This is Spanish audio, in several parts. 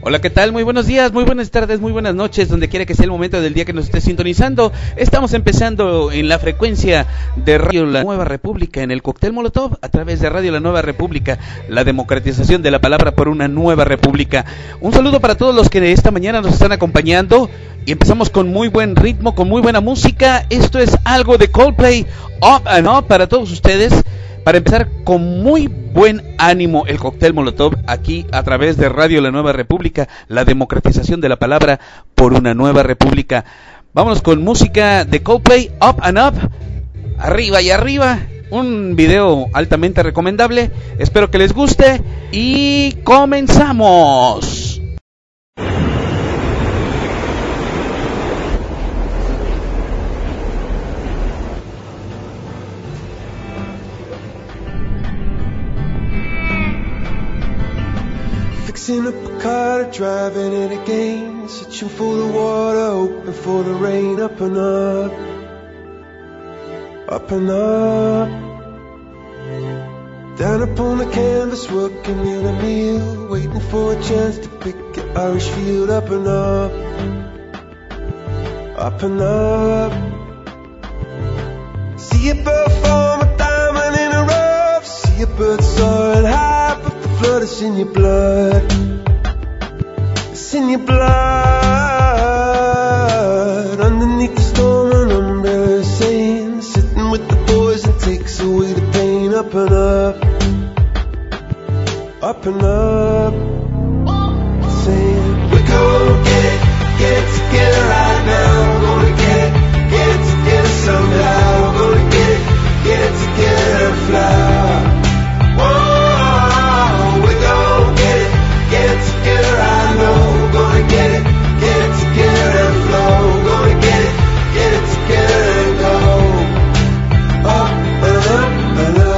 Hola, ¿qué tal? Muy buenos días, muy buenas tardes, muy buenas noches, donde quiera que sea el momento del día que nos esté sintonizando. Estamos empezando en la frecuencia de Radio La Nueva República, en el Cóctel Molotov, a través de Radio La Nueva República, la democratización de la palabra por una nueva república. Un saludo para todos los que esta mañana nos están acompañando y empezamos con muy buen ritmo, con muy buena música. Esto es algo de Coldplay, Up and Up para todos ustedes. Para empezar con muy buen ánimo el Cóctel Molotov aquí a través de Radio La Nueva República, la democratización de la palabra por una nueva república. Vámonos con música de Coldplay, Up and Up, arriba y arriba. Un video altamente recomendable, espero que les guste y comenzamos. Fixing up a car, driving it again, searching for the water, hoping for the rain. Up and up, up and up. Down upon the canvas, working in a meal, waiting for a chance to pick an Irish field. Up and up, up and up. See a bird form a diamond in a rough, see a bird soaring high, but the flood is in your blood. It's in your blood. Underneath the storm, an umbrella is saying, sitting with the boys and takes away the pain. Up and up, up and up. Saying, we're gonna get it together right now. We're gonna get it together somehow. We're gonna get it together and fly. Whoa, we're gonna get it together, I know. We're gonna get it together and flow. We're gonna get it together and go up and up and up.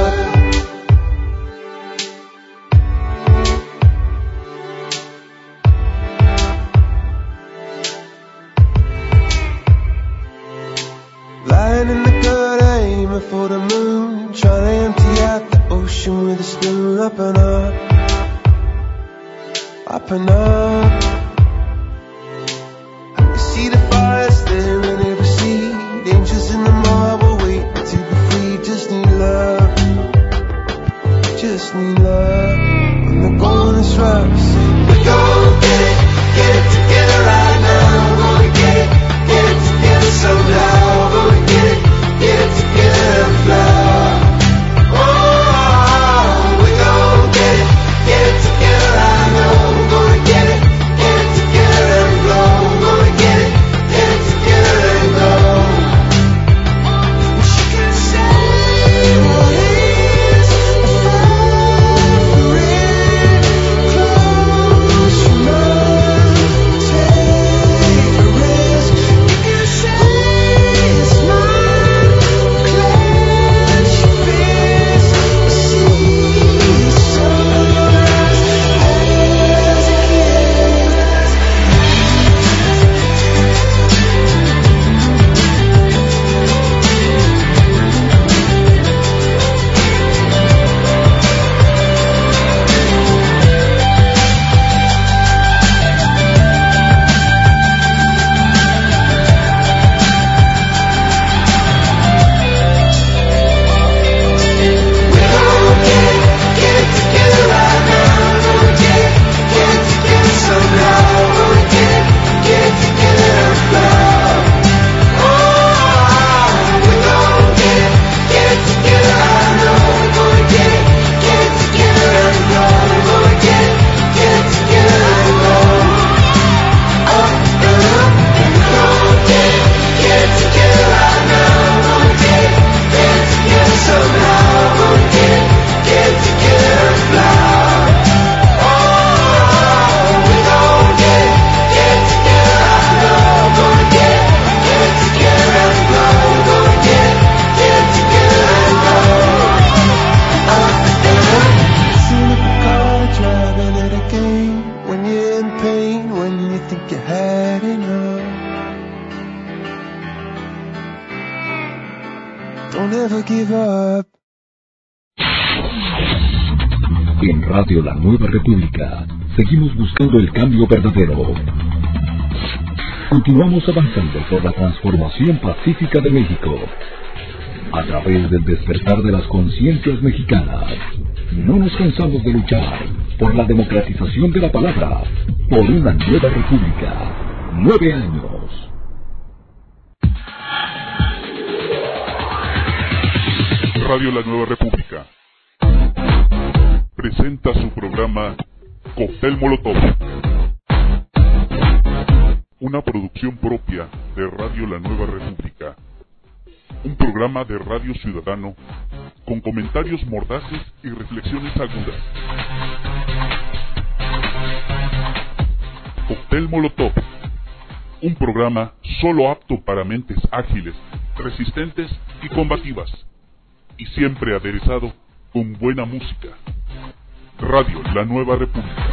Lying in the gutter, aiming for the moon, trying to empty out the ocean with a spoon. Up and up, up and up. I can see the fires there in every seed, angels in the marble waiting to be free. Just need love, just need love. When the going is rough, we're gonna get it together right now. We're gonna get it together somehow. We're gonna get it together and fly. Oh, we're gonna get it together, I know. We're gonna get it together and flow. We're gonna get it together and go. She can say what is suffering. Close your eyes, take a risk. You can say it's not clench your fist. See sunrise as it is. We're gonna get it together right now. We're gonna get it together somehow. We're gonna get it together and fly. Oh, we're gonna get it together, I know. We're gonna get it together and go. We're gonna get it together and go up and up. We're gonna get it together right now. We're gonna get it together somehow. We're gonna get it together and fly. Oh, we're gonna get it together, I know. We're gonna get it together and go. We're gonna get it together and go up and up. Sitting up a car, driving it again. When you're in pain, when you think you had enough. Don't ever give up. En Radio La Nueva República seguimos buscando el cambio verdadero. Continuamos avanzando por la transformación pacífica de México. A través del despertar de las conciencias mexicanas, no nos cansamos de luchar por la democratización de la palabra, por una nueva república. 9 años. Radio La Nueva República presenta su programa Cóctel Molotov, una producción propia de Radio La Nueva República, un programa de radio ciudadano con comentarios mordaces y reflexiones agudas. Cóctel Molotov, un programa solo apto para mentes ágiles, resistentes y combativas, y siempre aderezado con buena música. Radio La Nueva República.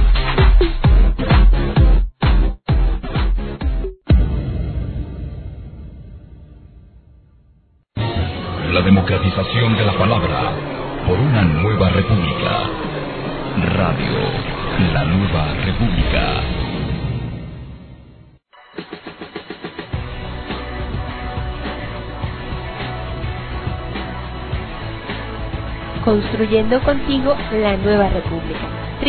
La democratización de la palabra por una nueva república. Radio La Nueva República. Construyendo contigo la nueva república.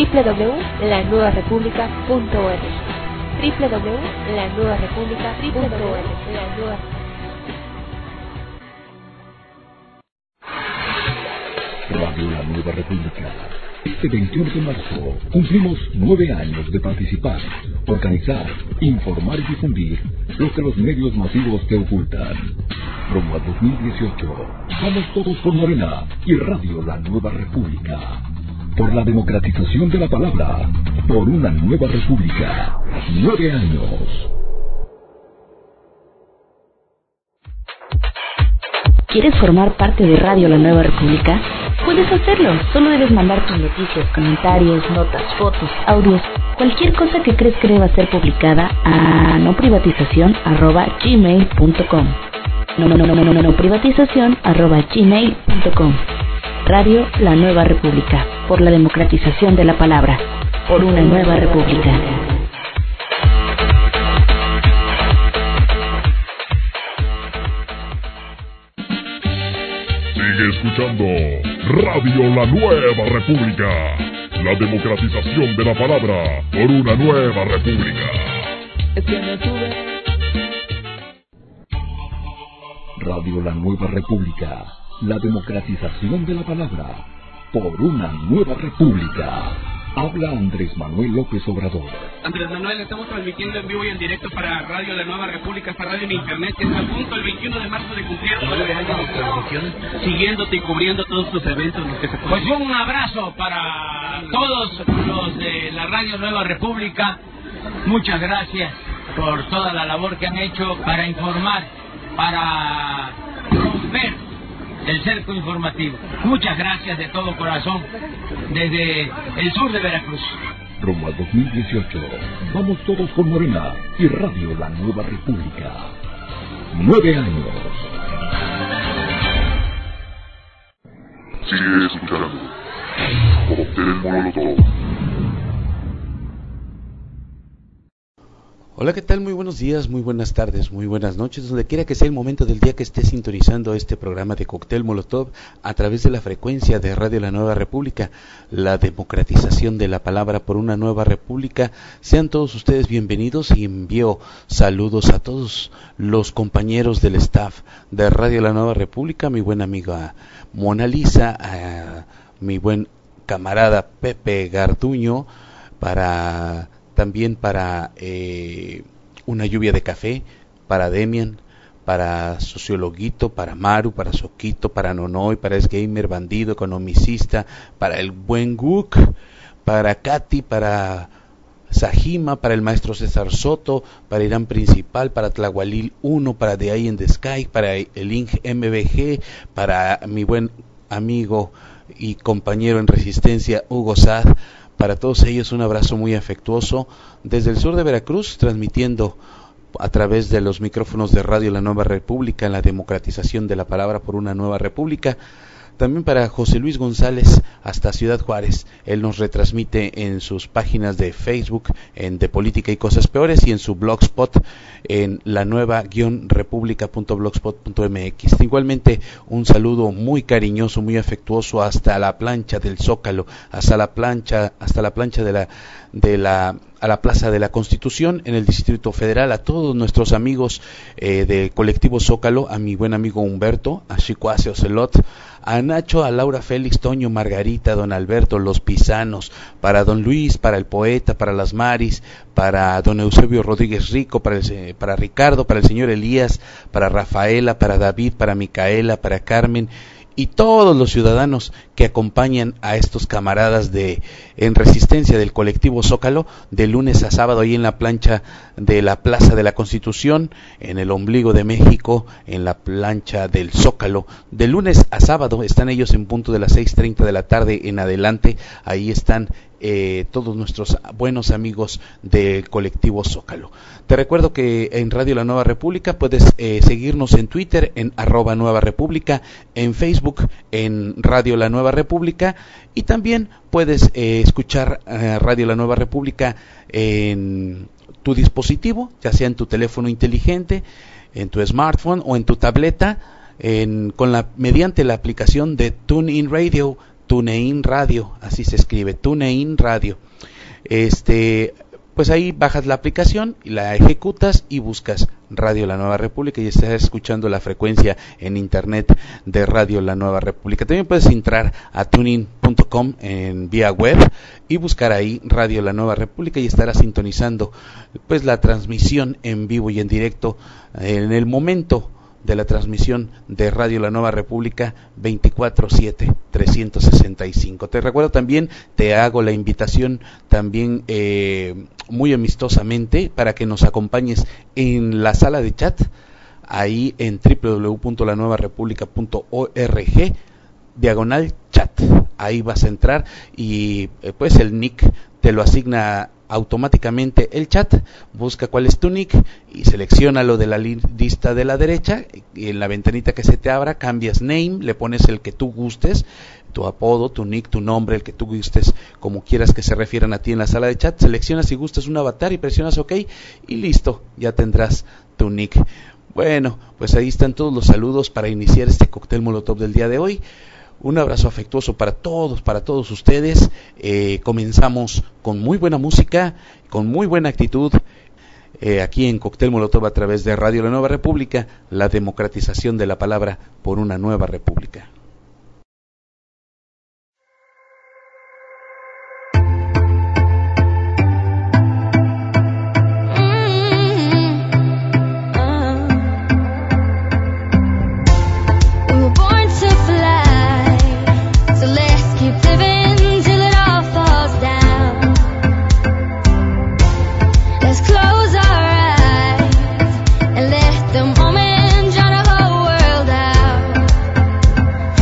www.lanuevarepublica.org. www.lanuevarepublica.org. Radio La Nueva República. Este 21 de marzo cumplimos 9 años de participar, organizar, informar y difundir lo que los medios masivos te ocultan. Rumbo al 2018, vamos todos por Morena y Radio La Nueva República. Por la democratización de la palabra, por una nueva república. 9 años. ¿Quieres formar parte de Radio La Nueva República? Puedes hacerlo, solo debes mandar tus noticias, comentarios, notas, fotos, audios, cualquier cosa que crees que deba ser publicada a noprivatizacion@gmail.com. noprivatizacion@gmail.com. Radio La Nueva República, por la democratización de la palabra, por una nueva república. Sigue escuchando Radio La Nueva República, la democratización de la palabra por una nueva república. Radio La Nueva República, la democratización de la palabra por una nueva república. Habla Andrés Manuel López Obrador. Andrés Manuel, estamos transmitiendo en vivo y en directo para Radio La Nueva República, para Radio en Internet, que está a punto el 21 de marzo de cumplir 9 años de transmisión, siguiéndote y cubriendo todos tus eventos. Los que se pues un abrazo para todos los de la Radio Nueva República. Muchas gracias por toda la labor que han hecho para informar, para romper el cerco informativo. Muchas gracias de todo corazón desde el sur de Veracruz. Rumbo al 2018, vamos todos con Morena y Radio La Nueva República. 9 años. Sigue escuchando Cóctel Molotov. Hola, ¿qué tal? Muy buenos días, muy buenas tardes, muy buenas noches, donde quiera que sea el momento del día que esté sintonizando este programa de Cóctel Molotov a través de la frecuencia de Radio La Nueva República, la democratización de la palabra por una nueva república. Sean todos ustedes bienvenidos y envío saludos a todos los compañeros del staff de Radio La Nueva República, mi buena amiga Mona Lisa, a mi buen camarada Pepe Garduño, también para Una Lluvia de Café, para Demian, para Sociologuito, para Maru, para Soquito, para Nonoy, para Esgamer, Bandido, Economicista, para el buen Guk, para Katy, para Sajima, para el maestro César Soto, para Irán Principal, para Tlahualil 1, para The Eye in the Sky, para el Inge MBG, para mi buen amigo y compañero en Resistencia, Hugo Sad. Para todos ellos un abrazo muy afectuoso desde el sur de Veracruz, transmitiendo a través de los micrófonos de Radio La Nueva República en la democratización de la palabra por una nueva república. también para José Luis González hasta Ciudad Juárez. Él nos retransmite en sus páginas de Facebook, en De Política y Cosas Peores, y en su blogspot en la nueva-república.blogspot.mx. Igualmente un saludo muy cariñoso, muy afectuoso hasta la plancha del Zócalo, hasta la plancha a la Plaza de la Constitución en el Distrito Federal, a todos nuestros amigos del colectivo Zócalo, a mi buen amigo Humberto, a Chicuase Ocelot, a Nacho, a Laura Félix, Toño, Margarita, don Alberto, los Pisanos, para don Luis, para el poeta, para las Maris, para don Eusebio Rodríguez Rico, para Ricardo, para el señor Elías, para Rafaela, para David, para Micaela, para Carmen, y todos los ciudadanos que acompañan a estos camaradas en resistencia del colectivo Zócalo, de lunes a sábado ahí en la plancha de la Plaza de la Constitución, en el ombligo de México, en la plancha del Zócalo. De lunes a sábado están ellos en punto de las 6:30 de la tarde en adelante. Ahí están todos nuestros buenos amigos del colectivo Zócalo. Te recuerdo que en Radio La Nueva República puedes seguirnos en Twitter en @NuevaRepública, en Facebook en Radio La Nueva República, y también puedes escuchar Radio La Nueva República en tu dispositivo, ya sea en tu teléfono inteligente, en tu smartphone o en tu tableta, mediante la aplicación de TuneIn Radio, TuneIn Radio, así se escribe, TuneIn Radio. Pues ahí bajas la aplicación y la ejecutas y buscas Radio La Nueva República y estás escuchando la frecuencia en internet de Radio La Nueva República. También puedes entrar a tunein.com en vía web y buscar ahí Radio La Nueva República y estarás sintonizando pues la transmisión en vivo y en directo en el momento de la transmisión de Radio La Nueva República 24/7, 365. Te recuerdo también, te hago la invitación también muy amistosamente para que nos acompañes en la sala de chat, ahí en www.lanuevarepublica.org/chat. Ahí vas a entrar y pues el nick te lo asigna automáticamente el chat. Busca cuál es tu nick y selecciona lo de la lista de la derecha, y en la ventanita que se te abra cambias name, le pones el que tú gustes, tu apodo, tu nick, tu nombre, el que tú gustes, como quieras que se refieran a ti en la sala de chat. Seleccionas si gustas un avatar y presionas OK y listo, ya tendrás tu nick. Bueno, pues ahí están todos los saludos para iniciar este cóctel molotov del día de hoy. Un abrazo afectuoso para todos ustedes. Comenzamos con muy buena música, con muy buena actitud, aquí en Cóctel Molotov a través de Radio La Nueva República, la democratización de la palabra por una nueva república. Let the moment drown the whole world out.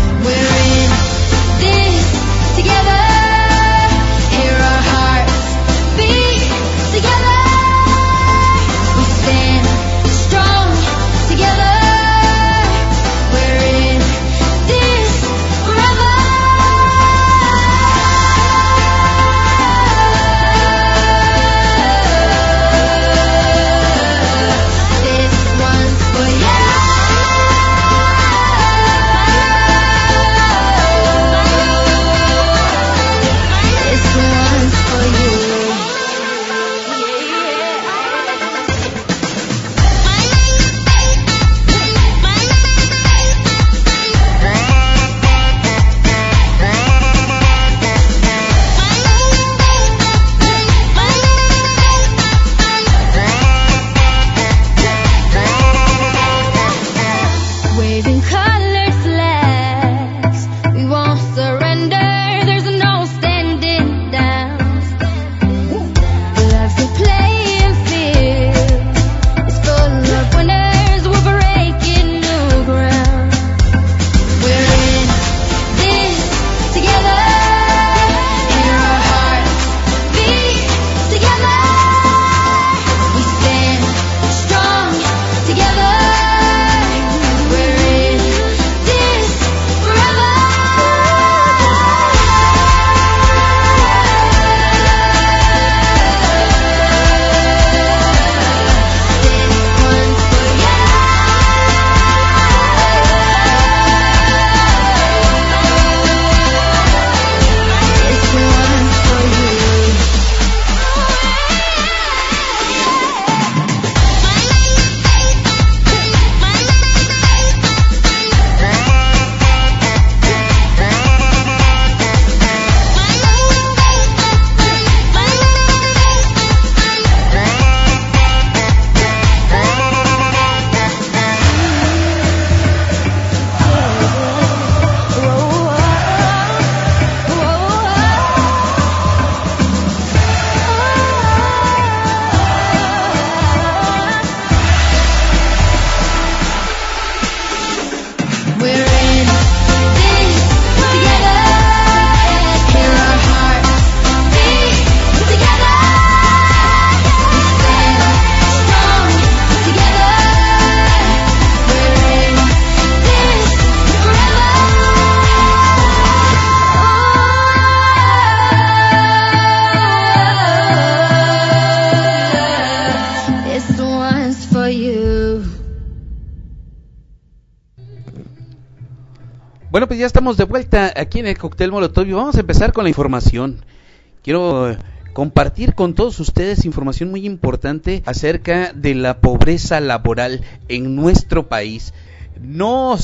Bueno, pues ya estamos de vuelta aquí en el Cóctel Molotov y vamos a empezar con la información. Quiero compartir con todos ustedes información muy importante acerca de la pobreza laboral en nuestro país. No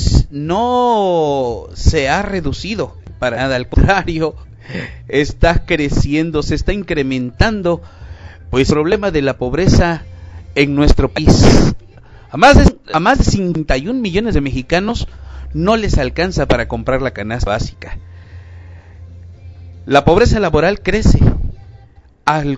se ha reducido para nada, al contrario, está creciendo, se está incrementando pues el problema de la pobreza en nuestro país. A más de 51 millones de mexicanos no les alcanza para comprar la canasta básica. La pobreza laboral crece al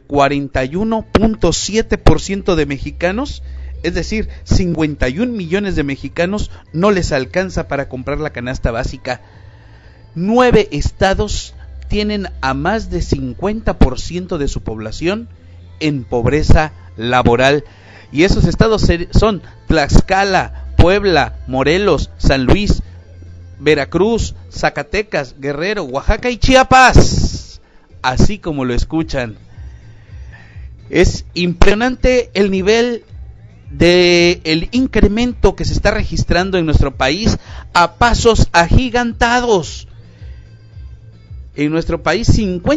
41.7% de mexicanos, es decir, 51 millones de mexicanos no les alcanza para comprar la canasta básica. 9 estados tienen a más de 50% de su población en pobreza laboral. Y esos estados son Tlaxcala, Puebla, Morelos, San Luis, Veracruz, Zacatecas, Guerrero, Oaxaca y Chiapas. Así como lo escuchan. Es impresionante el nivel del incremento que se está registrando en nuestro país a pasos agigantados. En nuestro país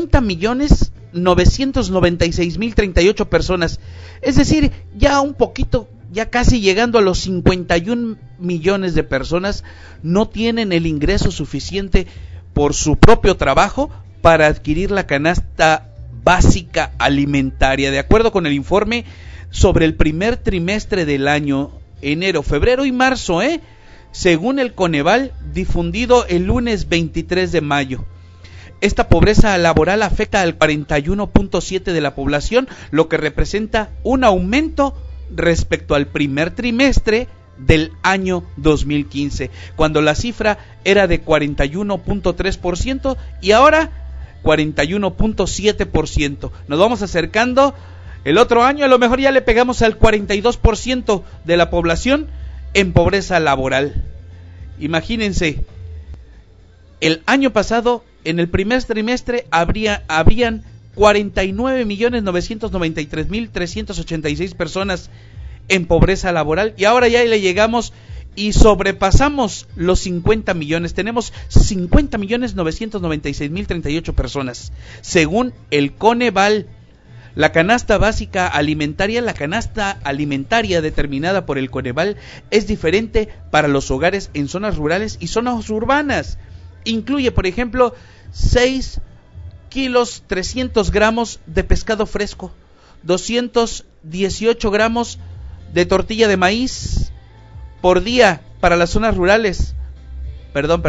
50.996.038 personas, es decir, ya un poquito, ya casi llegando a los 51 millones de personas no tienen el ingreso suficiente por su propio trabajo para adquirir la canasta básica alimentaria. De acuerdo con el informe sobre el primer trimestre del año, enero, febrero y marzo, según el Coneval, difundido el lunes 23 de mayo. Esta pobreza laboral afecta al 41.7% de la población, lo que representa un aumento respecto al primer trimestre del año 2015, cuando la cifra era de 41.3% y ahora 41.7%. Nos vamos acercando. El otro año a lo mejor ya le pegamos al 42% de la población en pobreza laboral. Imagínense, el año pasado, en el primer trimestre, habrían 49.993.386 personas en pobreza laboral, y ahora ya le llegamos y sobrepasamos los 50 millones. Tenemos 50.996.038 personas. Según el Coneval, la canasta básica alimentaria, la canasta alimentaria determinada por el Coneval, es diferente para los hogares en zonas rurales y zonas urbanas. Incluye, por ejemplo, 6 kilos 300 gramos de pescado fresco, 218 gramos de tortilla de maíz por día para las zonas rurales. Perdón.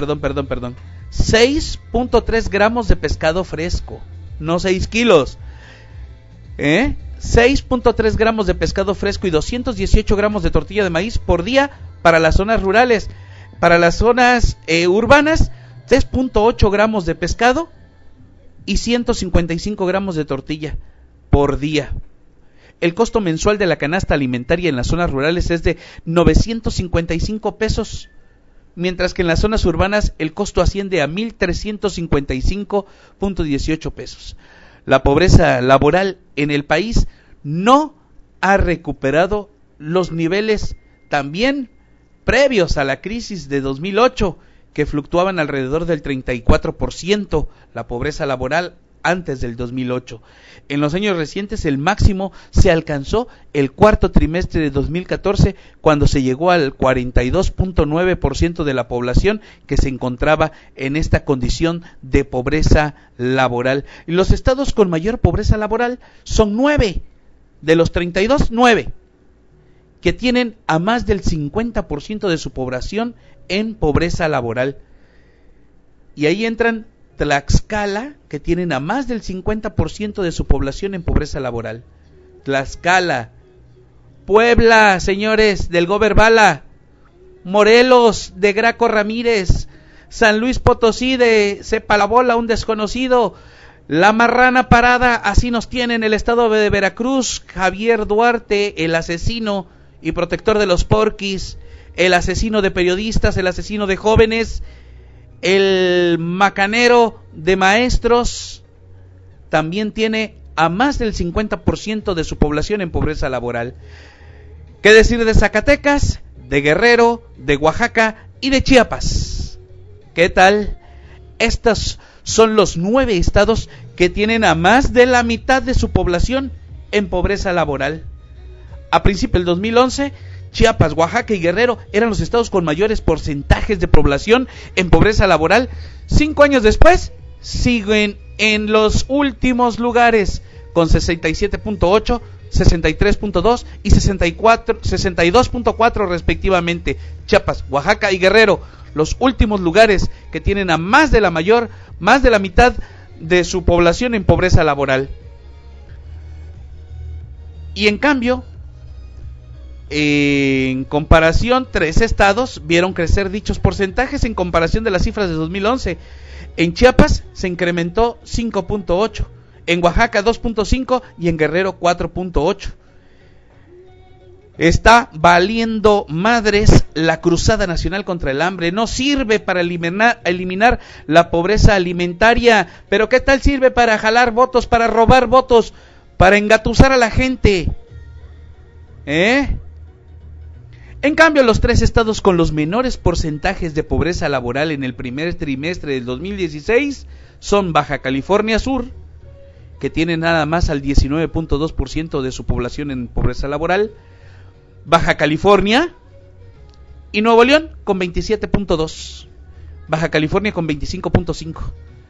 6.3 gramos de pescado fresco, no 6 kilos. 6.3 gramos de pescado fresco y 218 gramos de tortilla de maíz por día para las zonas rurales. Para las zonas urbanas, 3.8 gramos de pescado y 155 gramos de tortilla por día. El costo mensual de la canasta alimentaria en las zonas rurales es de 955 pesos, mientras que en las zonas urbanas el costo asciende a 1.355.18 pesos. La pobreza laboral en el país no ha recuperado los niveles también previos a la crisis de 2008, que fluctuaban alrededor del 34%, la pobreza laboral antes del 2008. En los años recientes el máximo se alcanzó el cuarto trimestre de 2014, cuando se llegó al 42.9% de la población que se encontraba en esta condición de pobreza laboral. Y los estados con mayor pobreza laboral son 9, de los 32, 9, que tienen a más del 50% de su población en pobreza laboral. Y ahí entran Tlaxcala, que tienen a más del 50% de su población en pobreza laboral. Tlaxcala, Puebla, señores, del Gober Bala, Morelos, de Graco Ramírez, San Luis Potosí, de Sepa la Bola, un desconocido, La Marrana Parada, así nos tiene en el estado de Veracruz, Javier Duarte, el asesino y protector de los porquis, el asesino de periodistas, el asesino de jóvenes, el macanero de maestros, también tiene a más del 50% de su población en pobreza laboral. ¿Qué decir de Zacatecas, de Guerrero, de Oaxaca y de Chiapas? ¿Qué tal? Estos son los 9 estados que tienen a más de la mitad de su población en pobreza laboral. A principios del 2011, Chiapas, Oaxaca y Guerrero eran los estados con mayores porcentajes de población en pobreza laboral. 5 años después, siguen en los últimos lugares, con 67.8, 63.2 y 62.4 respectivamente. Chiapas, Oaxaca y Guerrero, los últimos lugares que tienen a más de la mitad de su población en pobreza laboral. Y en cambio, en comparación, 3 estados vieron crecer dichos porcentajes en comparación de las cifras de 2011. En Chiapas se incrementó 5.8, en Oaxaca 2.5 y en Guerrero 4.8. Está valiendo madres la cruzada nacional contra el hambre. No sirve para eliminar la pobreza alimentaria, pero ¿qué tal sirve para jalar votos, para robar votos, para engatusar a la gente? En cambio, los 3 estados con los menores porcentajes de pobreza laboral en el primer trimestre del 2016 son Baja California Sur, que tiene nada más al 19.2% de su población en pobreza laboral, Baja California y Nuevo León con 27.2%, Baja California con 25.5%.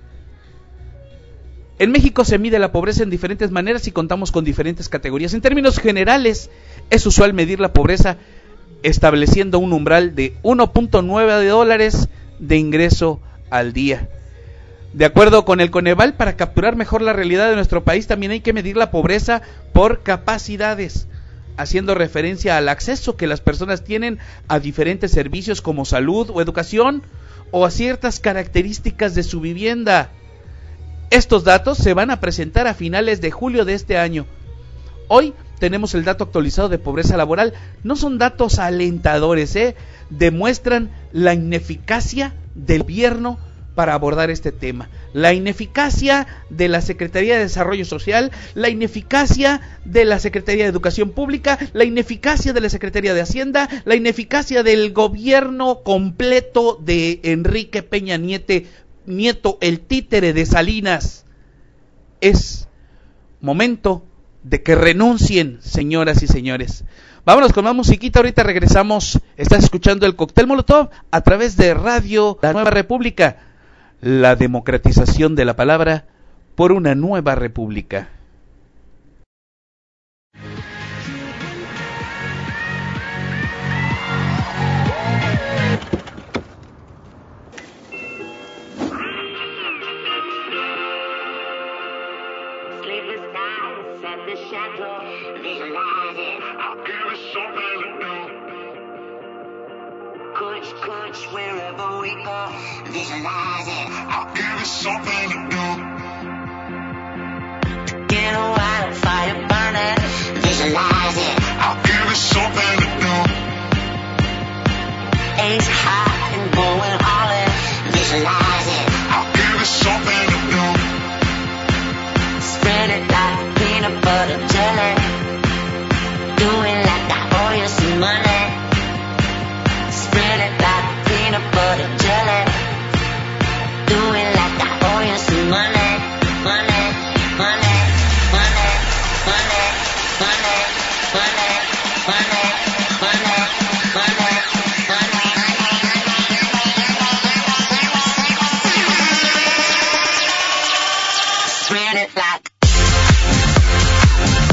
En México se mide la pobreza en diferentes maneras y contamos con diferentes categorías. En términos generales, es usual medir la pobreza estableciendo un umbral de $1.9 de ingreso al día. De acuerdo con el Coneval, para capturar mejor la realidad de nuestro país, también hay que medir la pobreza por capacidades, haciendo referencia al acceso que las personas tienen a diferentes servicios como salud o educación, o a ciertas características de su vivienda. Estos datos se van a presentar a finales de julio de este año. Hoy tenemos el dato actualizado de pobreza laboral. No son datos alentadores, demuestran la ineficacia del gobierno para abordar este tema, la ineficacia de la Secretaría de Desarrollo Social, la ineficacia de la Secretaría de Educación Pública, la ineficacia de la Secretaría de Hacienda, la ineficacia del gobierno completo de Enrique Peña Nieto, el títere de Salinas. Es momento de que renuncien, señoras y señores. Vámonos con más musiquita, ahorita regresamos. Estás escuchando el Cóctel Molotov a través de Radio La Nueva República, la democratización de la palabra por una nueva república. Wherever we go, visualize it. I'll give it something to do. Get a wildfire burning, visualize it. I'll give it something to do. Ace high and going all in, visualize it. I'll give it something to do. Spread it like peanut butter jelly. Do it like I owe you some money. Spread it like peanut butter jelly. Do it like I owe you some money, money, money, money, money, money, money, money, money, money, money. Spread it like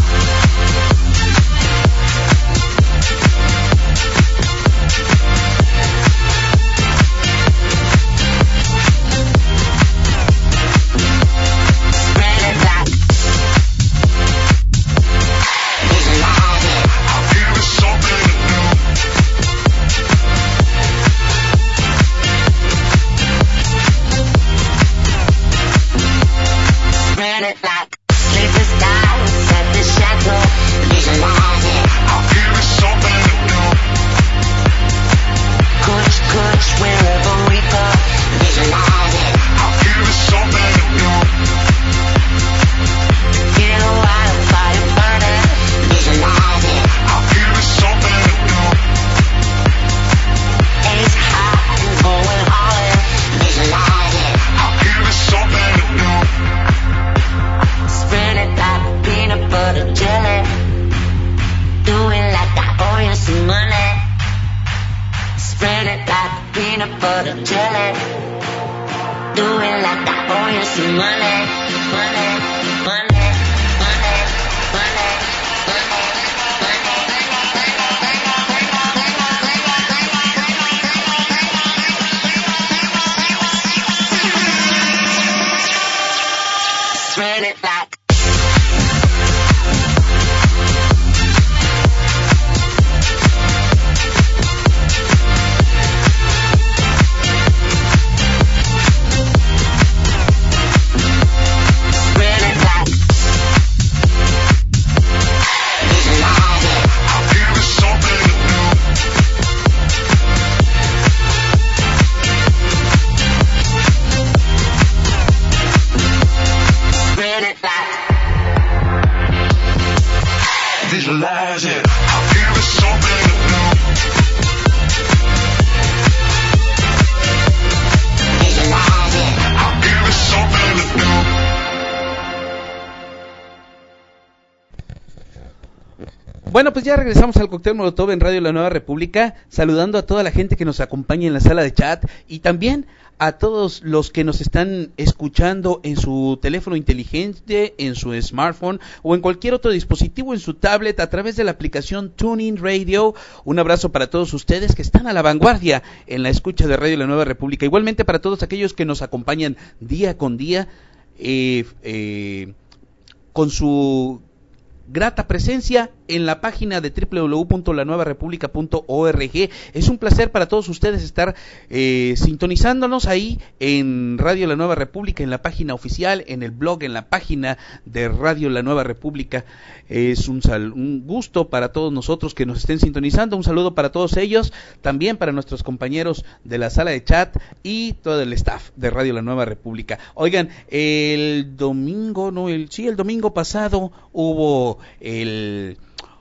butter jelly. Do it like I owe you some money. Spread it like peanut butter jelly. Do it like I owe you some money. Money, money, money, money, spread it like. Visualize it, I'll give it something to do. Visualize it, I'll give it something to do. Bueno, pues ya regresamos al Cóctel Molotov en Radio La Nueva República, saludando a toda la gente que nos acompaña en la sala de chat y también a todos los que nos están escuchando en su teléfono inteligente, en su smartphone o en cualquier otro dispositivo, en su tablet, a través de la aplicación TuneIn Radio. Un abrazo para todos ustedes que están a la vanguardia en la escucha de Radio La Nueva República. Igualmente para todos aquellos que nos acompañan día con día con su grata presencia en la página de www.lanuevarepublica.org. Es un placer para todos ustedes estar sintonizándonos ahí en Radio La Nueva República, en la página oficial, en el blog, en la página de Radio La Nueva República. Es un gusto para todos nosotros que nos estén sintonizando. Un saludo para todos ellos, también para nuestros compañeros de la sala de chat y todo el staff de Radio La Nueva República. Oigan, el domingo pasado hubo el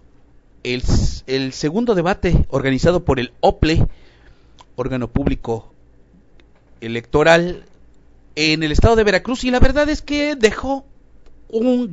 segundo debate organizado por el OPLE, órgano público electoral, en el estado de Veracruz, y la verdad es que dejó un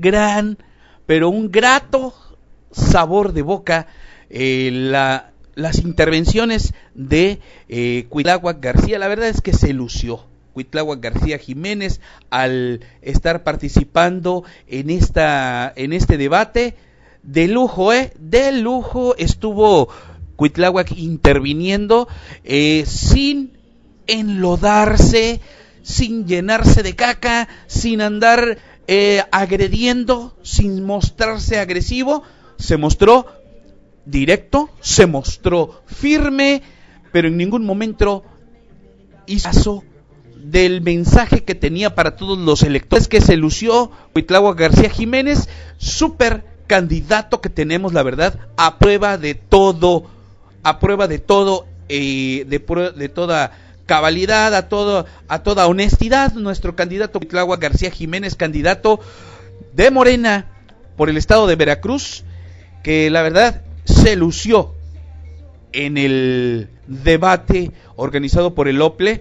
grato sabor de boca las intervenciones de Cuitláhuac García. La verdad es que se lució Cuitláhuac García Jiménez al estar participando en este debate. De lujo, de lujo estuvo Cuitláhuac interviniendo, sin enlodarse, sin llenarse de caca, sin andar agrediendo, sin mostrarse agresivo. Se mostró directo, se mostró firme, pero en ningún momento hizo caso del mensaje que tenía para todos los electores. Que se lució Cuitláhuac García Jiménez, súper candidato que tenemos, la verdad, a prueba de todo, de toda cabalidad, a toda honestidad. Nuestro candidato Cuitláhuac García Jiménez, candidato de Morena por el estado de Veracruz, que la verdad se lució en el debate organizado por el OPLE.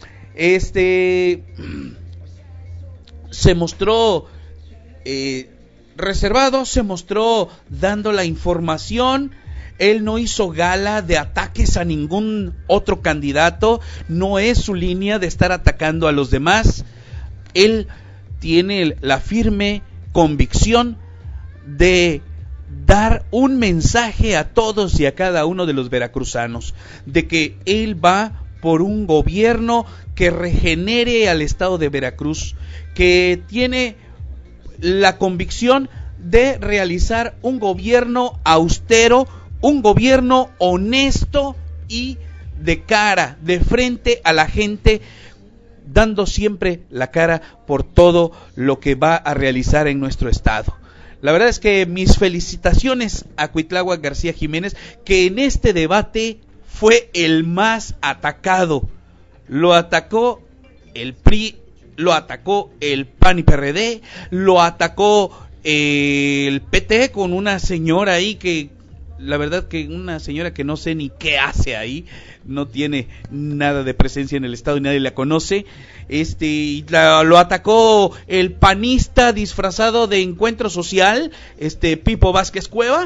Se mostró reservado, se mostró dando la información. Él no hizo gala de ataques a ningún otro candidato, no es su línea de estar atacando a los demás. Él tiene la firme convicción de dar un mensaje a todos y a cada uno de los veracruzanos, de que él va por un gobierno que regenere al estado de Veracruz, que tiene la convicción de realizar un gobierno austero, un gobierno honesto y de cara, de frente a la gente, dando siempre la cara por todo lo que va a realizar en nuestro estado. La verdad es que mis felicitaciones a Cuitláhuac García Jiménez, que en este debate fue el más atacado. Lo atacó el PRI, lo atacó el PAN y PRD, lo atacó el PT con una señora ahí que la verdad que una señora que no sé ni qué hace ahí, no tiene nada de presencia en el estado y nadie la conoce. Lo atacó el panista disfrazado de Encuentro Social, Pipo Vázquez Cueva.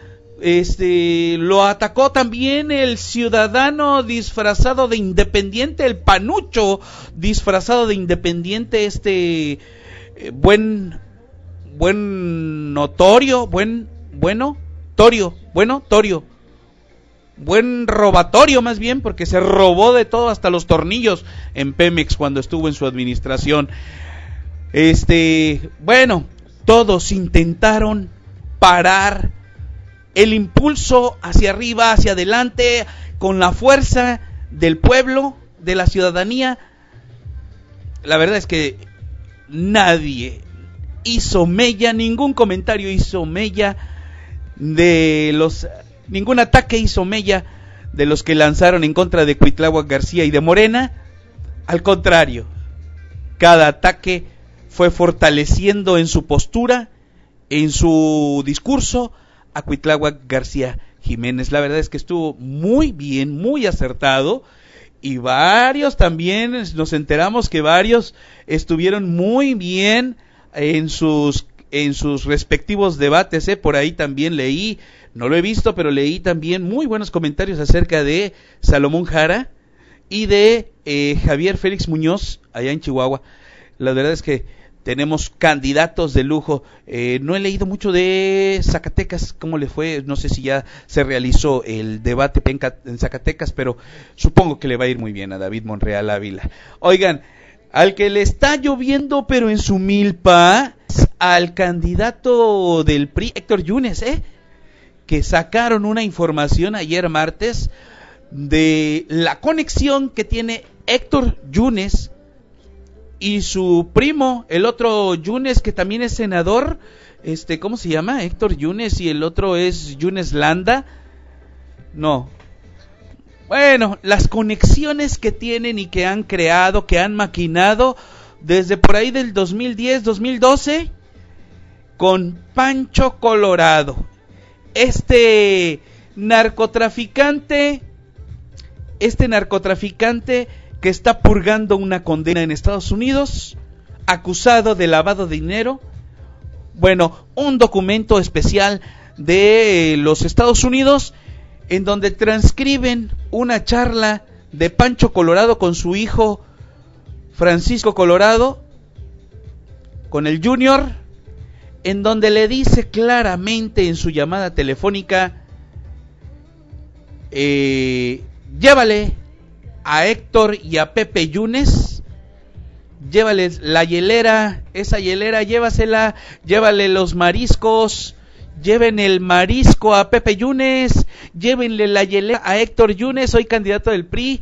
Lo atacó también el ciudadano disfrazado de independiente, el panucho disfrazado de independiente, buen robatorio más bien, porque se robó de todo, hasta los tornillos en Pemex cuando estuvo en su administración. Todos intentaron parar el impulso hacia arriba, hacia adelante, con la fuerza del pueblo, de la ciudadanía. La verdad es que nadie hizo mella, ningún comentario hizo mella ningún ataque hizo mella de los que lanzaron en contra de Cuitláhuac García y de Morena. Al contrario, cada ataque fue fortaleciendo en su postura, en su discurso, a Cuitláhuac García Jiménez. La verdad es que estuvo muy bien, muy acertado, y varios también, nos enteramos que varios estuvieron muy bien en sus respectivos debates, por ahí también leí, no lo he visto, pero leí también muy buenos comentarios acerca de Salomón Jara y de Javier Félix Muñoz allá en Chihuahua. La verdad es que tenemos candidatos de lujo. No he leído mucho de Zacatecas, cómo le fue, no sé si ya se realizó el debate en Zacatecas, pero supongo que le va a ir muy bien a David Monreal Ávila. Oigan, al que le está lloviendo pero en su milpa, al candidato del PRI, Héctor Yunes, que sacaron una información ayer martes de la conexión que tiene Héctor Yunes y su primo, el otro Yunes, que también es senador, ¿cómo se llama? Héctor Yunes, y el otro es Yunes Landa. No. Bueno, las conexiones que tienen y que han creado, que han maquinado desde por ahí del 2010, 2012, con Pancho Colorado. Narcotraficante que está purgando una condena en Estados Unidos, acusado de lavado de dinero. Bueno, un documento especial de los Estados Unidos en donde transcriben una charla de Pancho Colorado con su hijo Francisco Colorado, con el Junior, en donde le dice claramente en su llamada telefónica, llévale a Héctor y a Pepe Yunes, llévales la hielera, esa hielera, llévasela, llévale los mariscos, lleven el marisco a Pepe Yunes, llévenle la hielera a Héctor Yunes, soy candidato del PRI.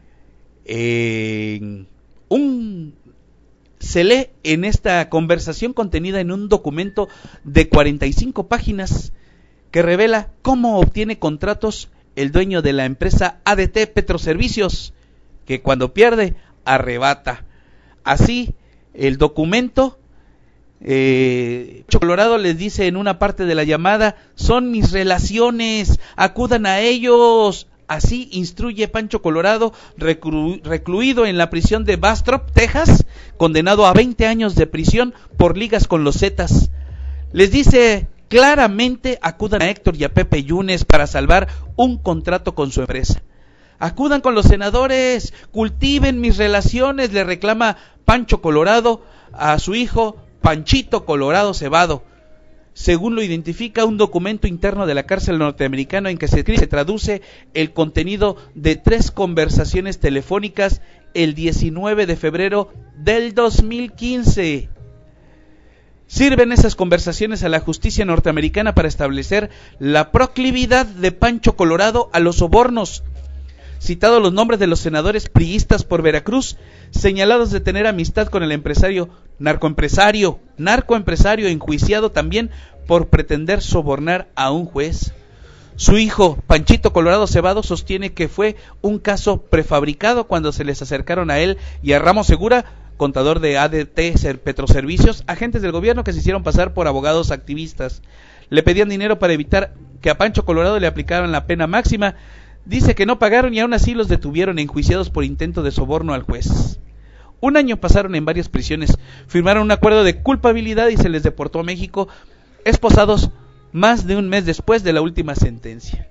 Se lee en esta conversación contenida en un documento de 45 páginas que revela cómo obtiene contratos el dueño de la empresa ADT Petroservicios, que cuando pierde, arrebata. Así, el documento, Colorado les dice en una parte de la llamada, son mis relaciones, acudan a ellos. Así instruye Pancho Colorado, recluido en la prisión de Bastrop, Texas, condenado a 20 años de prisión por ligas con los Zetas. Les dice claramente, acudan a Héctor y a Pepe Yunes para salvar un contrato con su empresa. Acudan con los senadores, cultiven mis relaciones, le reclama Pancho Colorado a su hijo Panchito Colorado Cebado. Según lo identifica un documento interno de la cárcel norteamericana en que se traduce el contenido de 3 conversaciones telefónicas el 19 de febrero del 2015. Sirven esas conversaciones a la justicia norteamericana para establecer la proclividad de Pancho Colorado a los sobornos. Citados los nombres de los senadores priistas por Veracruz, señalados de tener amistad con el narcoempresario enjuiciado también por pretender sobornar a un juez. Su hijo, Panchito Colorado Cebado, sostiene que fue un caso prefabricado cuando se les acercaron a él y a Ramos Segura, contador de ADT Petroservicios, agentes del gobierno que se hicieron pasar por abogados activistas. Le pedían dinero para evitar que a Pancho Colorado le aplicaron la pena máxima. Dice que no pagaron y aún así los detuvieron enjuiciados por intento de soborno al juez. 1 año pasaron en varias prisiones, firmaron un acuerdo de culpabilidad y se les deportó a México, esposados más de un mes después de la última sentencia.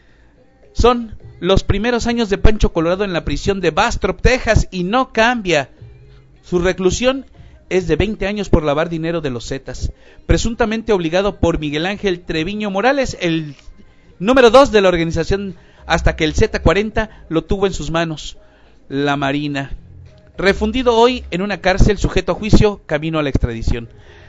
Son los primeros años de Pancho Colorado en la prisión de Bastrop, Texas, y no cambia. Su reclusión es de 20 años por lavar dinero de los Zetas, presuntamente obligado por Miguel Ángel Treviño Morales, el número 2 de la organización, hasta que el Z-40 lo tuvo en sus manos, la Marina. Refundido hoy en una cárcel, sujeto a juicio, camino a la extradición.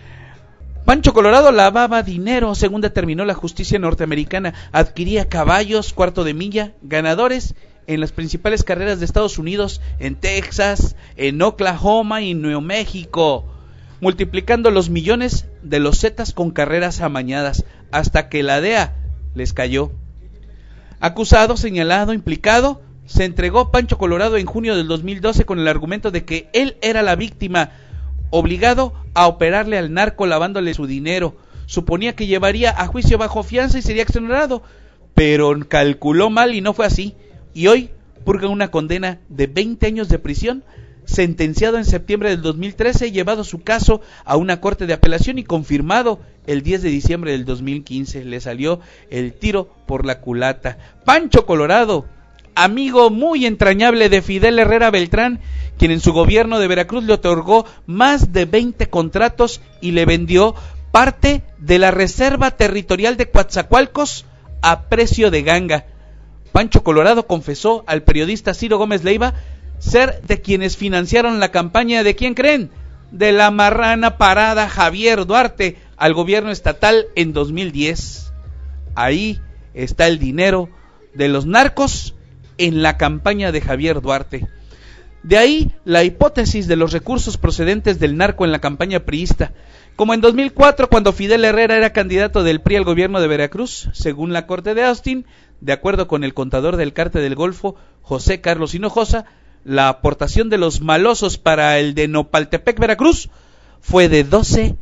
Pancho Colorado lavaba dinero, según determinó la justicia norteamericana. Adquiría caballos, cuarto de milla, ganadores en las principales carreras de Estados Unidos, en Texas, en Oklahoma y Nuevo México, multiplicando los millones de los Zetas con carreras amañadas, hasta que la DEA les cayó. Acusado, señalado, implicado, se entregó Pancho Colorado en junio del 2012 con el argumento de que él era la víctima, obligado a operarle al narco lavándole su dinero. Suponía que llevaría a juicio bajo fianza y sería exonerado, pero calculó mal y no fue así. Y hoy purga una condena de 20 años de prisión, sentenciado en septiembre del 2013, llevado su caso a una corte de apelación y confirmado el 10 de diciembre del 2015. Le salió el tiro por la culata. Pancho Colorado, amigo muy entrañable de Fidel Herrera Beltrán, quien en su gobierno de Veracruz le otorgó más de 20 contratos y le vendió parte de la reserva territorial de Coatzacoalcos a precio de ganga. Pancho Colorado confesó al periodista Ciro Gómez Leiva ser de quienes financiaron la campaña de ¿quién creen? De la marrana parada Javier Duarte al gobierno estatal en 2010. Ahí está el dinero de los narcos en la campaña de Javier Duarte. De ahí la hipótesis de los recursos procedentes del narco en la campaña priista, como en 2004 cuando Fidel Herrera era candidato del PRI al gobierno de Veracruz, según la Corte de Austin, de acuerdo con el contador del Cártel del Golfo, José Carlos Hinojosa, la aportación de los malosos para el de Nopaltepec, Veracruz, fue de 12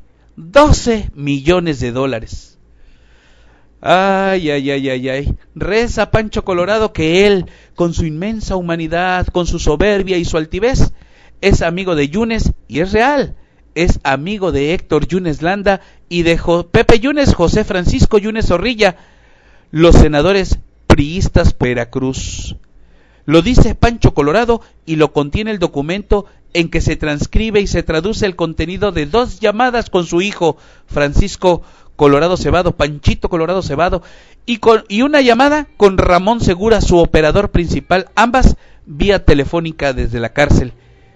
millones de dólares. Ay. Reza Pancho Colorado que él, con su inmensa humanidad, con su soberbia y su altivez, es amigo de Yunes, y es real, es amigo de Héctor Yunes Landa y de Pepe Yunes, José Francisco Yunes Zorrilla, los senadores priistas Veracruz. Lo dice Pancho Colorado y lo contiene el documento en que se transcribe y se traduce el contenido de 2 llamadas con su hijo, Francisco Colorado Cebado, Panchito Colorado Cebado, y una llamada con Ramón Segura, su operador principal, ambas vía telefónica desde la cárcel.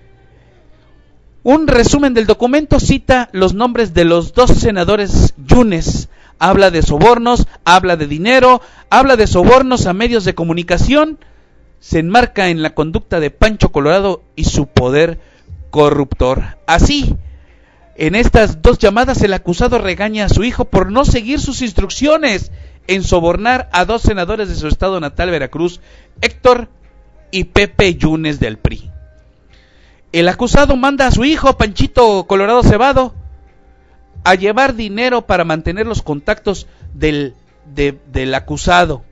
Un resumen del documento cita los nombres de los 2 senadores Yunes, habla de sobornos, habla de dinero, habla de sobornos a medios de comunicación, se enmarca en la conducta de Pancho Colorado y su poder corruptor. Así, en estas 2 llamadas el acusado regaña a su hijo por no seguir sus instrucciones en sobornar a 2 senadores de su estado natal, Veracruz, Héctor y Pepe Yunes del PRI. El acusado manda a su hijo, Panchito Colorado Cebado, a llevar dinero para mantener los contactos del acusado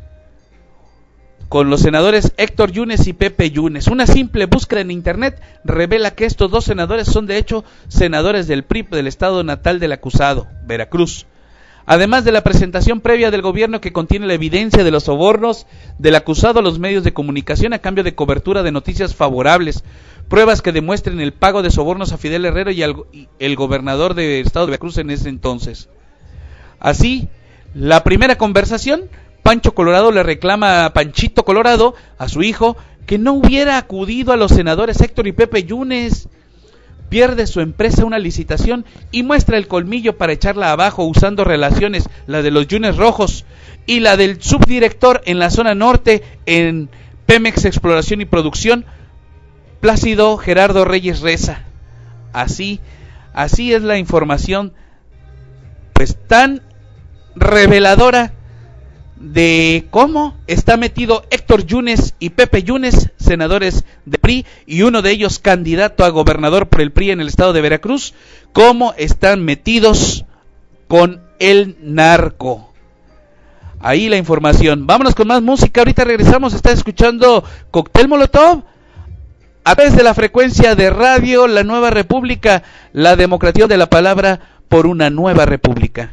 con los senadores Héctor Yunes y Pepe Yunes. Una simple búsqueda en internet revela que estos 2 senadores son de hecho senadores del PRI del estado natal del acusado, Veracruz. Además de la presentación previa del gobierno que contiene la evidencia de los sobornos del acusado a los medios de comunicación a cambio de cobertura de noticias favorables, pruebas que demuestren el pago de sobornos a Fidel Herrera y el gobernador del estado de Veracruz en ese entonces. Así, la primera conversación, Pancho Colorado le reclama a Panchito Colorado, a su hijo, que no hubiera acudido a los senadores Héctor y Pepe Yunes. Pierde su empresa una licitación y muestra el colmillo para echarla abajo usando relaciones, la de los Yunes Rojos y la del subdirector en la zona norte en Pemex Exploración y Producción, Plácido Gerardo Reyes Reza. Así es la información pues tan reveladora de cómo está metido Héctor Yunes y Pepe Yunes, senadores de PRI, y uno de ellos candidato a gobernador por el PRI en el estado de Veracruz, cómo están metidos con el narco. ahí la información. Vámonos con más música, ahorita regresamos. Está escuchando Cóctel Molotov a través de la frecuencia de Radio La Nueva República, la democracia de la palabra por una nueva república.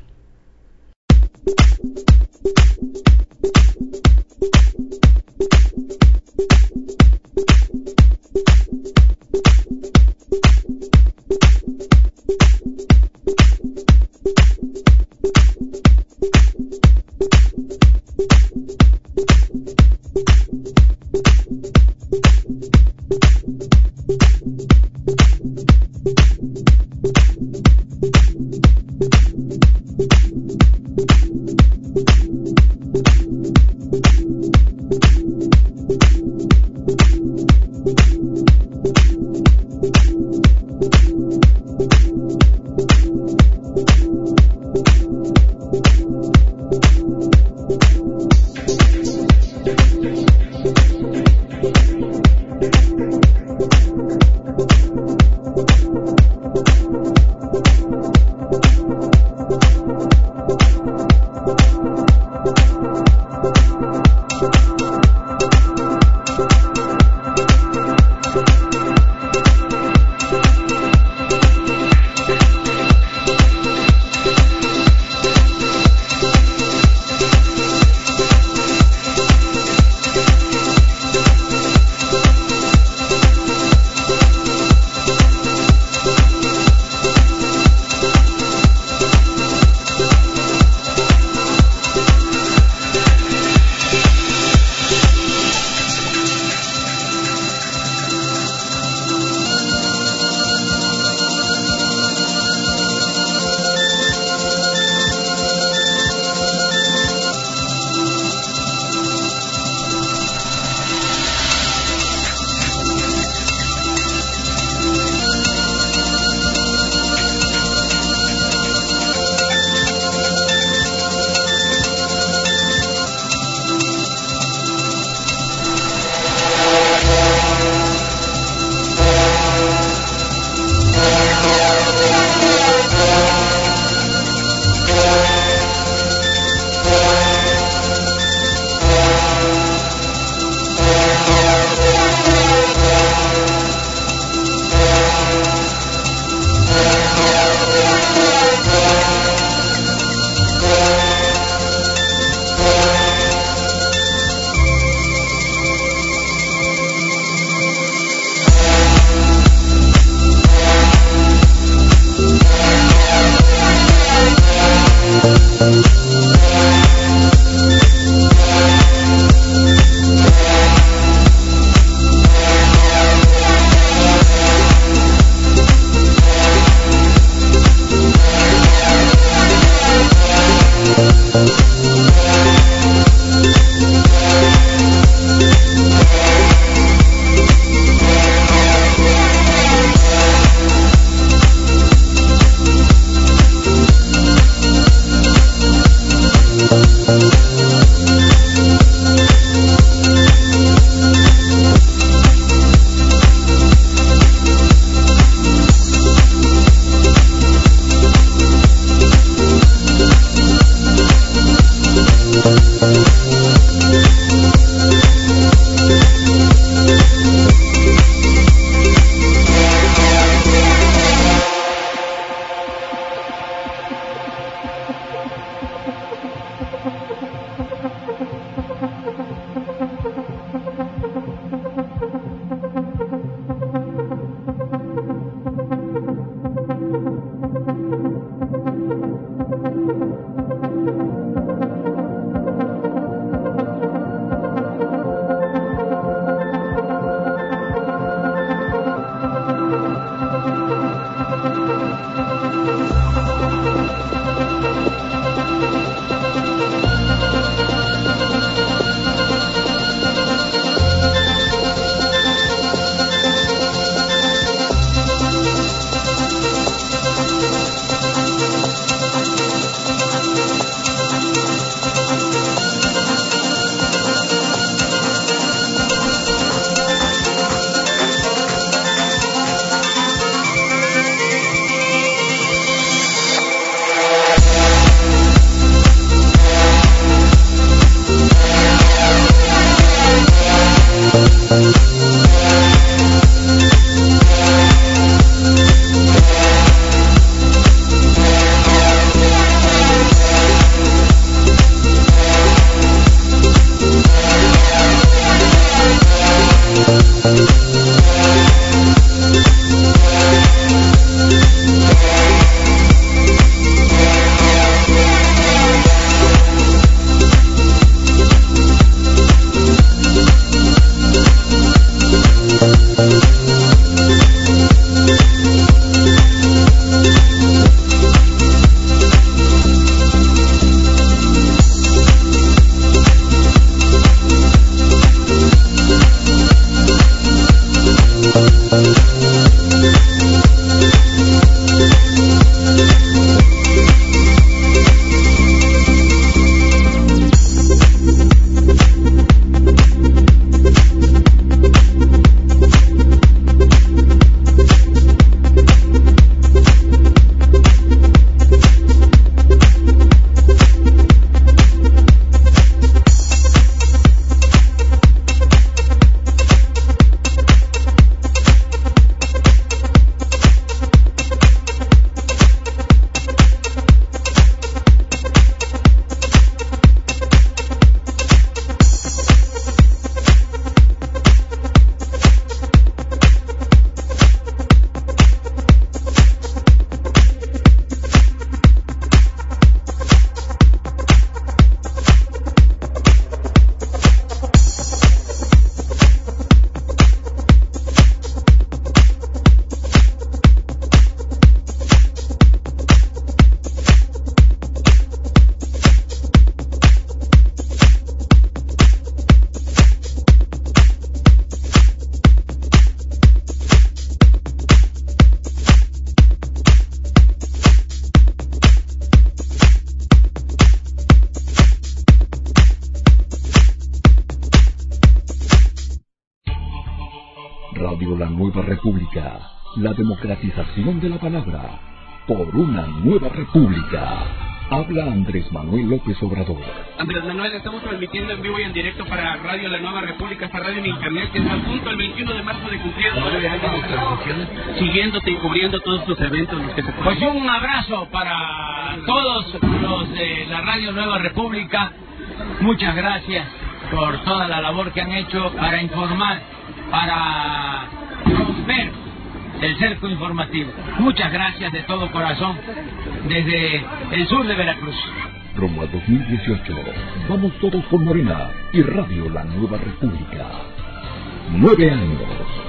Radio La Nueva República, la democratización de la palabra, por una nueva república. Habla Andrés Manuel López Obrador. Andrés Manuel, estamos transmitiendo en vivo y en directo para Radio La Nueva República, esta radio en internet, que está a punto el 21 de marzo de cumplir 9 años de transmisiones, siguiéndote y cubriendo todos tus eventos. Los que se pues un abrazo para todos los de la Radio Nueva República. Muchas gracias por toda la labor que han hecho para informar, para romper el cerco informativo. Muchas gracias de todo corazón desde el sur de Veracruz. Rumbo al 2018, vamos todos por Morena y Radio La Nueva República. 9 años.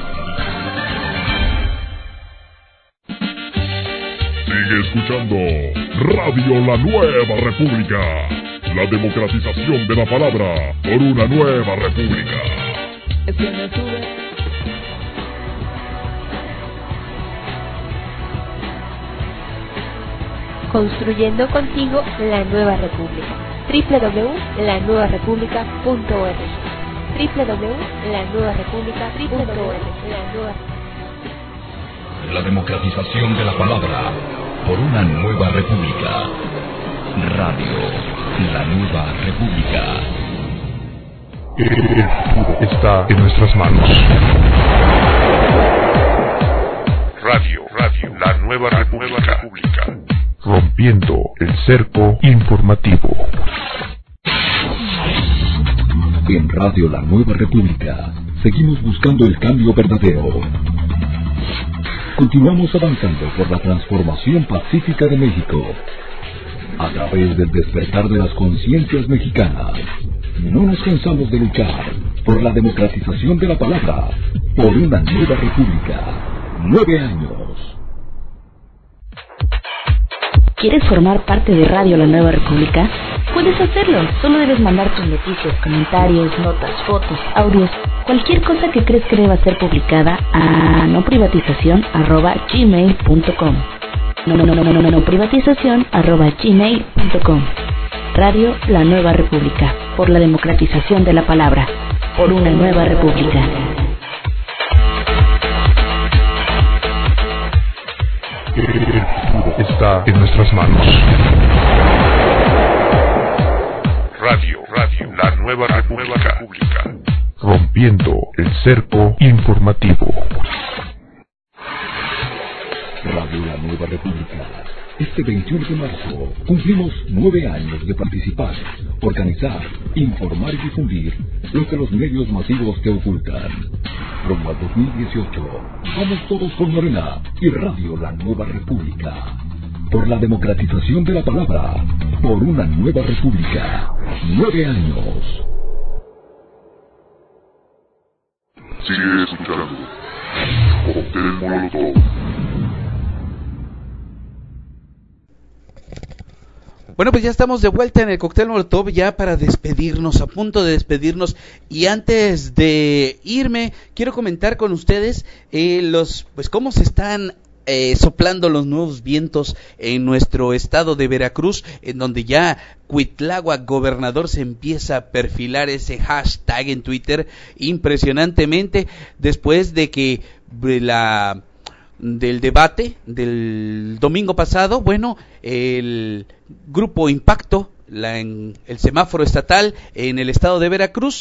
Sigue escuchando Radio La Nueva República, la democratización de la palabra por una nueva república. Es que me sube. Construyendo contigo la nueva república. www.lanuevarepublica.org www.lanuevarepublica.org La democratización de la palabra por una nueva república. Radio La Nueva República. El futuro está en nuestras manos. Radio La Nueva República. Rompiendo el cerco informativo. En Radio La Nueva República seguimos buscando el cambio verdadero. Continuamos avanzando por la transformación pacífica de México. A través del despertar de las conciencias mexicanas, no nos cansamos de luchar por la democratización de la palabra, por una nueva república. 9 años. ¿Quieres formar parte de Radio La Nueva República? Puedes hacerlo, solo debes mandar tus noticias, comentarios, notas, fotos, audios, cualquier cosa que crees que deba ser publicada a noprivatizacion@gmail.com. noprivatizacion@gmail.com. Radio La Nueva República, por la democratización de la palabra, por una nueva república. El futuro está en nuestras manos. Radio La Nueva República. Rompiendo el cerco informativo. Radio La Nueva República. Este 21 de marzo cumplimos 9 años de participar, organizar, informar y difundir lo que los medios masivos te ocultan. Rumbo al 2018, vamos todos con Morena y Radio La Nueva República. Por la democratización de la palabra, por una nueva república. 9 años. Sigue escuchando. Cóctel Molotov. Bueno, pues ya estamos de vuelta en el Cóctel Molotov, ya para despedirnos, a punto de despedirnos. Y antes de irme, quiero comentar con ustedes pues cómo se están soplando los nuevos vientos en nuestro estado de Veracruz, en donde ya Cuitláhuac gobernador se empieza a perfilar ese hashtag en Twitter impresionantemente, después de que del debate del domingo pasado, bueno, el grupo Impacto, el semáforo estatal en el estado de Veracruz,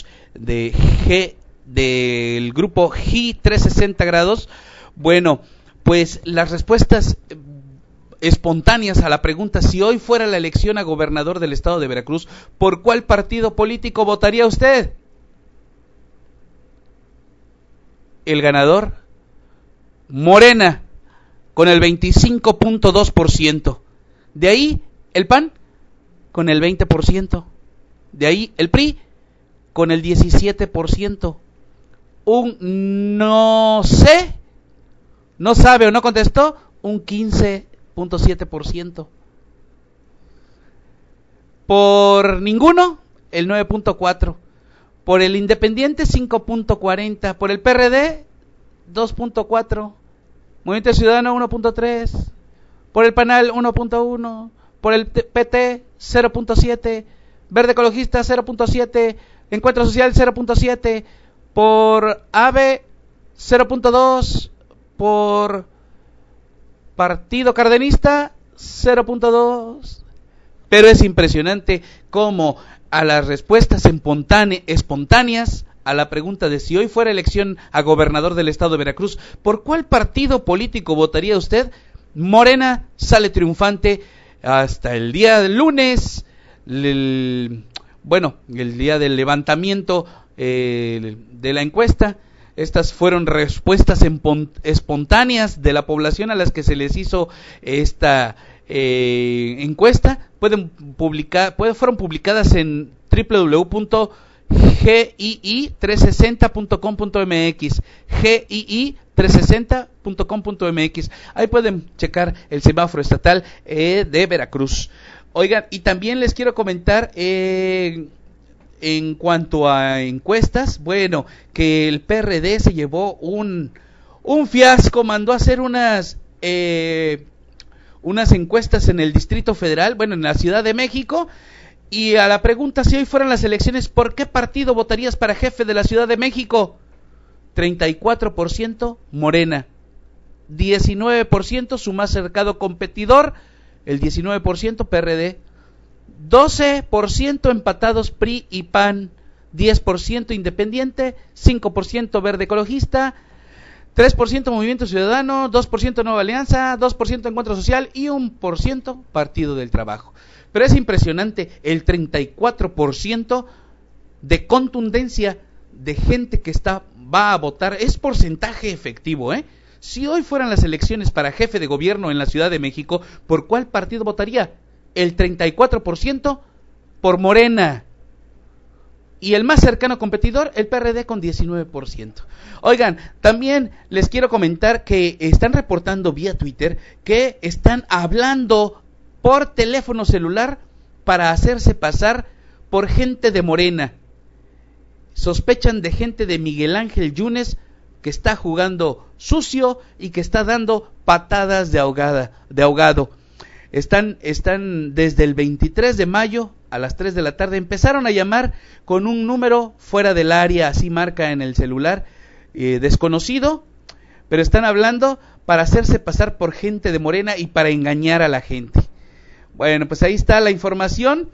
del grupo GI 360 grados, bueno, pues las respuestas espontáneas a la pregunta: si hoy fuera la elección a gobernador del estado de Veracruz, ¿por cuál partido político votaría usted? El ganador, Morena, con el 25.2%. De ahí el PAN con el 20%. De ahí el PRI con el 17%. Un no sé, no sabe o no contestó, un 15.7%. Por ninguno, el 9.4%. Por el Independiente, 5.40%. Por el PRD, 2.4%. Movimiento Ciudadano, 1.3%. Por el PANAL, 1.1%. Por el PT, 0.7%. Verde Ecologista, 0.7%. Encuentro Social, 0.7%. Por AVE, 0.2 por Partido Cardenista, 0.2. Pero es impresionante cómo a las respuestas espontáneas a la pregunta de si hoy fuera elección a gobernador del estado de Veracruz, ¿por cuál partido político votaría usted? Morena sale triunfante hasta el día del lunes, el día del levantamiento de la encuesta. Estas fueron respuestas espontáneas de la población a las que se les hizo esta encuesta. Fueron publicadas en www.gii360.com.mx, gii360.com.mx. Ahí pueden checar el semáforo estatal de Veracruz. Oigan, y también les quiero comentar en cuanto a encuestas, bueno, que el PRD se llevó un fiasco, mandó a hacer unas encuestas en el Distrito Federal, bueno, en la Ciudad de México, y a la pregunta si hoy fueran las elecciones, ¿por qué partido votarías para jefe de la Ciudad de México? 34% Morena, 19% su más cercano competidor, el 19% PRD, 12% empatados PRI y PAN, 10% Independiente, 5% Verde Ecologista, 3% Movimiento Ciudadano, 2% Nueva Alianza, 2% Encuentro Social y 1% Partido del Trabajo. Pero es impresionante el 34% de contundencia de gente que va a votar. Es porcentaje efectivo, ¿eh? Si hoy fueran las elecciones para jefe de gobierno en la Ciudad de México, ¿por cuál partido votaría? El 34% por Morena. Y el más cercano competidor, el PRD, con 19%. Oigan, también les quiero comentar que están reportando vía Twitter que están hablando por teléfono celular para hacerse pasar por gente de Morena. Sospechan de gente de Miguel Ángel Yunes que está jugando sucio y que está dando patadas de ahogado. Están desde el 23 de mayo a las 3 de la tarde, empezaron a llamar con un número fuera del área, así marca en el celular, desconocido, pero están hablando para hacerse pasar por gente de Morena y para engañar a la gente. Bueno, pues ahí está la información.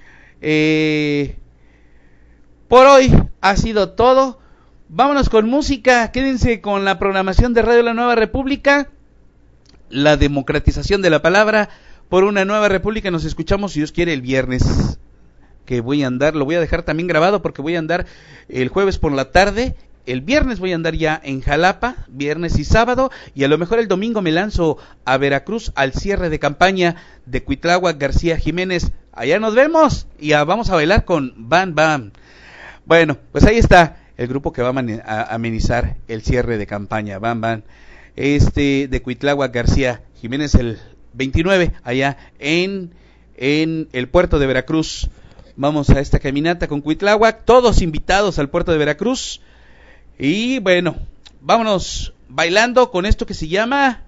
Por hoy ha sido todo. Vámonos con música, quédense con la programación de Radio La Nueva República, la democratización de la palabra por una nueva república. Nos escuchamos, si Dios quiere, el viernes, que voy a andar, lo voy a dejar también grabado porque voy a andar el jueves por la tarde, el viernes voy a andar ya en Jalapa, viernes y sábado, y a lo mejor el domingo me lanzo a Veracruz al cierre de campaña de Cuitláhuac García Jiménez. Allá nos vemos y vamos a bailar con Bam Bam. Bueno, pues ahí está el grupo que va a amenizar el cierre de campaña, Bam Bam, de Cuitláhuac García Jiménez, el 29, allá en el puerto de Veracruz. Vamos a esta caminata con Cuitláhuac, todos invitados al puerto de Veracruz. Y bueno, vámonos bailando con esto que se llama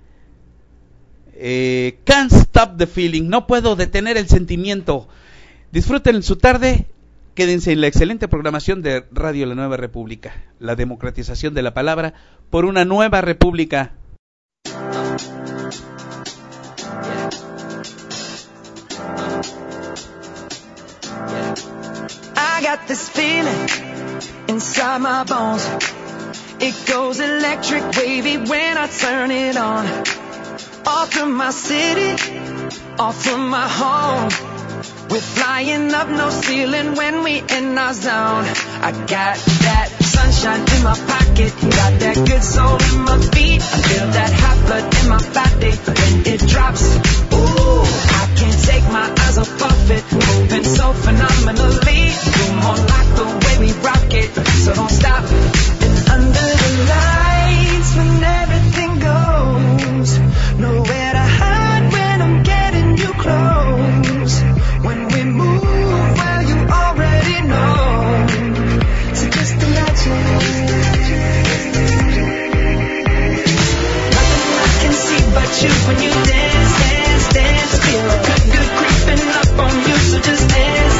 Can't Stop the Feeling, no puedo detener el sentimiento. Disfruten su tarde, quédense en la excelente programación de Radio La Nueva República, la democratización de la palabra por una nueva república. I got this feeling inside my bones. It goes electric wavy when I turn it on. Off from my city, off from my home. We're flying up no ceiling when we in our zone. I got that sunshine in my pocket, got that good soul in my feet. I feel that hot blood in my body when it drops. Ooh, I can't take my eyes off of it, moving so phenomenally. You're more like the way we rock it, so don't stop. And under the lights when everything goes, nowhere to hide when I'm getting you close. When we move, well you already know. So just imagine. Nothing I can see but you when you dance, dance, dance. Feel good, good creeping up on you, so just dance.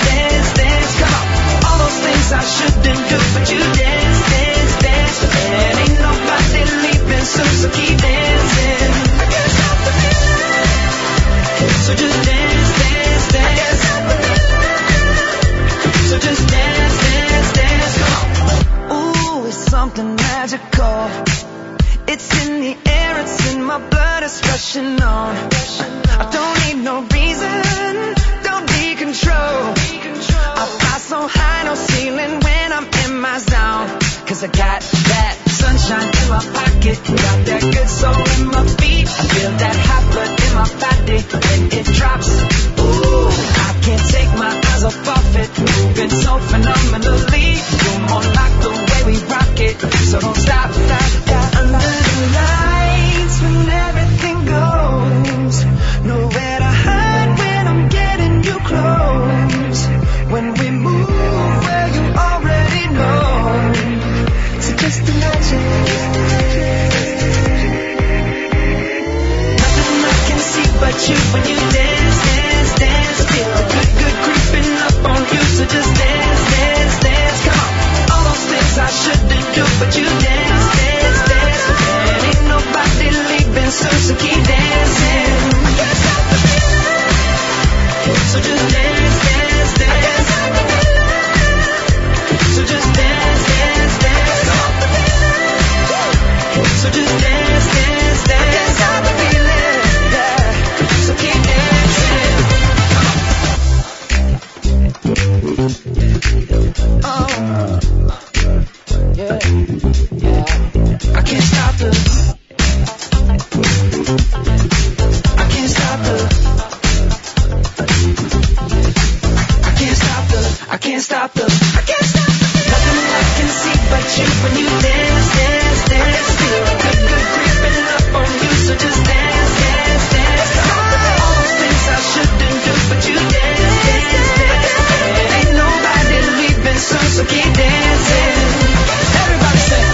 rushing on. I don't need no reason, don't need control. I fly so high, no ceiling when I'm in my zone. Cause I got that sunshine in my pocket, got that good soul in my feet. I feel that hot blood in my body when it drops. Ooh, I can't take my eyes off it, moving so phenomenally. You're more like the way we rock it, so don't stop, stop, stop. Under the lights when everything goes, nowhere to hide when I'm getting you close. When we move, well you already know. So just imagine. Nothing I can see but you when you dance, dance, dance. Feel the good, good creeping up on you. So just dance, dance, dance. Come on. All those things I shouldn't do, but you dance, dance, dance. And ain't nobody leaving soon, so keep dancing. I can't stop the feeling. So just dance, dance, dance. So just dance, dance, dance. So just dance, dance, dance. I can't stop the feeling, yeah. So keep dancing. Oh, yeah, yeah. I can't stop the. I can't stop the. I can't stop the. I can't stop the. I can't stop the. Nothing I can see but you when you dance, dance, dance. Feel a good, good creeping up on you, so just dance, dance, dance. All those things I shouldn't do, but you dance, dance, dance. Ain't nobody leaving soon, so keep dancing. Everybody say.